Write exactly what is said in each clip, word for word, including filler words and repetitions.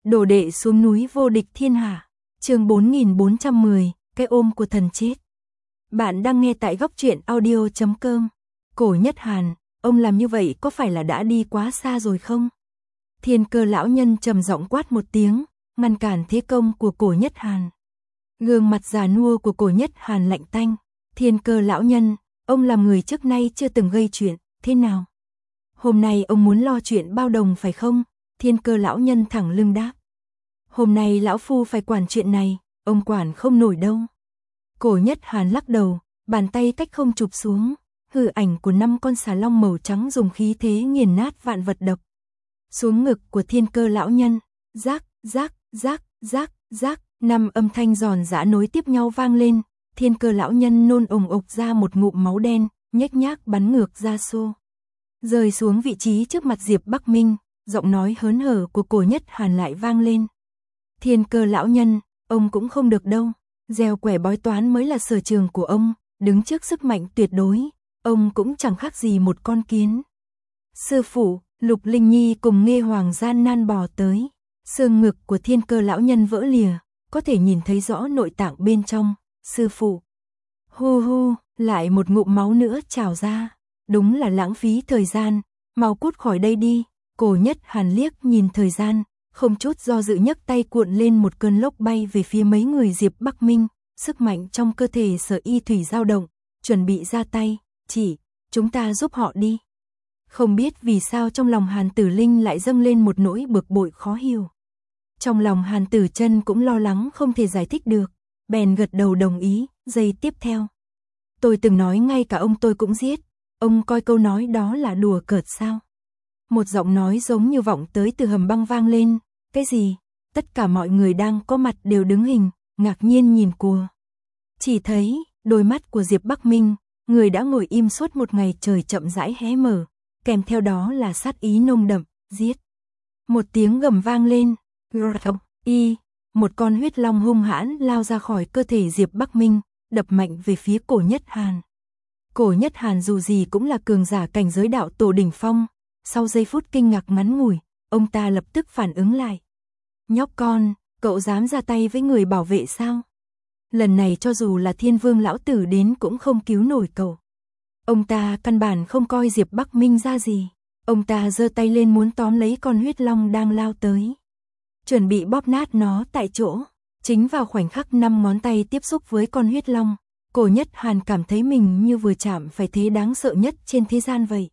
Đồ đệ xuống núi vô địch thiên hạ. Chương bốn nghìn bốn trăm mười, cái ôm của thần chết. Bạn đang nghe tại góc truyện audio chấm com. Cổ Nhất Hàn, ông làm như vậy có phải là đã đi quá xa rồi không? Thiên Cơ lão nhân trầm giọng quát một tiếng, ngăn cản thế công của Cổ Nhất Hàn. Gương mặt già nua của Cổ Nhất Hàn lạnh tanh. Thiên Cơ lão nhân, ông làm người trước nay chưa từng gây chuyện, thế nào? Hôm nay ông muốn lo chuyện bao đồng phải không? Thiên Cơ lão nhân thẳng lưng đáp. Hôm nay lão phu phải quản chuyện này, ông quản không nổi đâu. Cổ Nhất Hàn lắc đầu, bàn tay cách không chụp xuống, hư ảnh của năm con xà long màu trắng dùng khí thế nghiền nát vạn vật đập xuống ngực của Thiên Cơ lão nhân. Rác, rác, rác, rác, rác, năm âm thanh giòn giã nối tiếp nhau vang lên. Thiên Cơ lão nhân nôn ồng ộc ra một ngụm máu đen, nhếch nhác bắn ngược ra xô, rơi xuống vị trí trước mặt Diệp Bắc Minh. Giọng nói hớn hở của Cổ Nhất Hàn lại vang lên. Thiên Cơ lão nhân, ông cũng không được đâu. Gieo quẻ bói toán mới là sở trường của ông, đứng trước sức mạnh tuyệt đối, ông cũng chẳng khác gì một con kiến. Sư phụ, Lục Linh Nhi cùng Nghê Hoàng gian nan bò tới. Xương ngực của Thiên Cơ lão nhân vỡ lìa, có thể nhìn thấy rõ nội tạng bên trong. Sư phụ. Hu hu, lại một ngụm máu nữa trào ra. Đúng là lãng phí thời gian, mau cút khỏi đây đi. Cổ Nhất Hàn liếc nhìn thời gian, không chút do dự nhấc tay cuộn lên một cơn lốc bay về phía mấy người Diệp Bắc Minh, sức mạnh trong cơ thể Sở Y Thủy dao động, chuẩn bị ra tay, chỉ, chúng ta giúp họ đi. Không biết vì sao trong lòng Hàn Tử Linh lại dâng lên một nỗi bực bội khó hiểu. Trong lòng Hàn Tử Chân cũng lo lắng không thể giải thích được, bèn gật đầu đồng ý. Giây tiếp theo, tôi từng nói ngay cả ông tôi cũng giết, ông coi câu nói đó là đùa cợt sao? Một giọng nói giống như vọng tới từ hầm băng vang lên. Cái gì? Tất cả mọi người đang có mặt đều đứng hình, ngạc nhiên nhìn cua. Chỉ thấy, đôi mắt của Diệp Bắc Minh, người đã ngồi im suốt một ngày trời chậm rãi hé mở, kèm theo đó là sát ý nồng đậm, giết. Một tiếng gầm vang lên, y, một con huyết long hung hãn lao ra khỏi cơ thể Diệp Bắc Minh, đập mạnh về phía Cổ Nhất Hàn. Cổ Nhất Hàn dù gì cũng là cường giả cảnh giới đạo tổ đỉnh phong. Sau giây phút kinh ngạc ngắn ngủi, ông ta lập tức phản ứng lại. Nhóc con, cậu dám ra tay với người bảo vệ sao? Lần này cho dù là Thiên Vương lão tử đến cũng không cứu nổi cậu. Ông ta căn bản không coi Diệp Bắc Minh ra gì. Ông ta giơ tay lên muốn tóm lấy con huyết long đang lao tới, chuẩn bị bóp nát nó tại chỗ. Chính vào khoảnh khắc năm ngón tay tiếp xúc với con huyết long, Cổ Nhất Hàn cảm thấy mình như vừa chạm phải thế đáng sợ nhất trên thế gian vậy.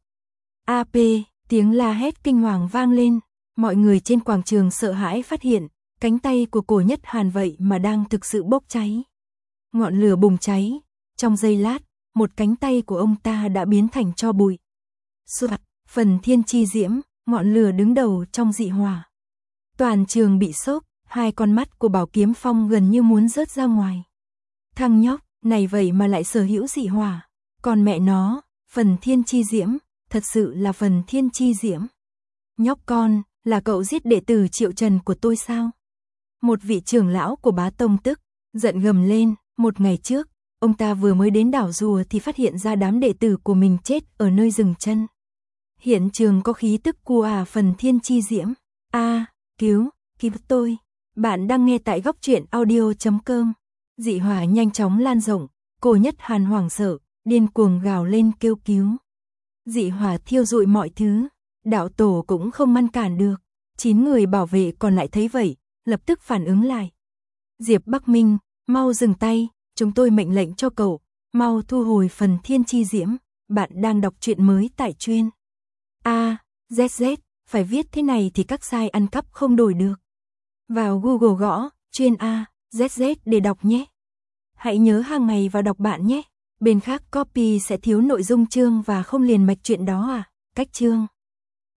a pê, tiếng la hét kinh hoàng vang lên, mọi người trên quảng trường sợ hãi phát hiện, cánh tay của Cổ Nhất Hàn vậy mà đang thực sự bốc cháy. Ngọn lửa bùng cháy, trong giây lát, một cánh tay của ông ta đã biến thành tro bụi. Soạt, phần thiên chi diễm, ngọn lửa đứng đầu trong dị hỏa. Toàn trường bị sốc, hai con mắt của Bảo Kiếm Phong gần như muốn rớt ra ngoài. Thằng nhóc, này vậy mà lại sở hữu dị hỏa, còn mẹ nó, phần thiên chi diễm, thật sự là phần thiên chi diễm. Nhóc con, là cậu giết đệ tử Triệu Trần của tôi sao? Một vị trưởng lão của Bá Tông tức giận gầm lên. Một ngày trước, ông ta vừa mới đến đảo rùa thì phát hiện ra đám đệ tử của mình chết ở nơi dừng chân. Hiện trường có khí tức của à phần thiên chi diễm. A, à, cứu, cứu tôi. Bạn đang nghe tại góc truyện audio chấm com. Dị hỏa nhanh chóng lan rộng, Cổ Nhất Hàn hoảng sợ, điên cuồng gào lên kêu cứu. Dị hỏa thiêu rụi mọi thứ, đạo tổ cũng không ngăn cản được. Chín người bảo vệ còn lại thấy vậy, lập tức phản ứng lại. Diệp Bắc Minh, mau dừng tay, chúng tôi mệnh lệnh cho cậu, mau thu hồi phần thiên chi diễm. Bạn đang đọc truyện mới tại chuyên A, Z Z, phải viết thế này thì các site ăn cắp không đổi được. Vào Google gõ chuyên A, Z Z để đọc nhé. Hãy nhớ hàng ngày vào đọc bạn nhé. Bên khác copy sẽ thiếu nội dung chương và không liền mạch chuyện đó à. Cách chương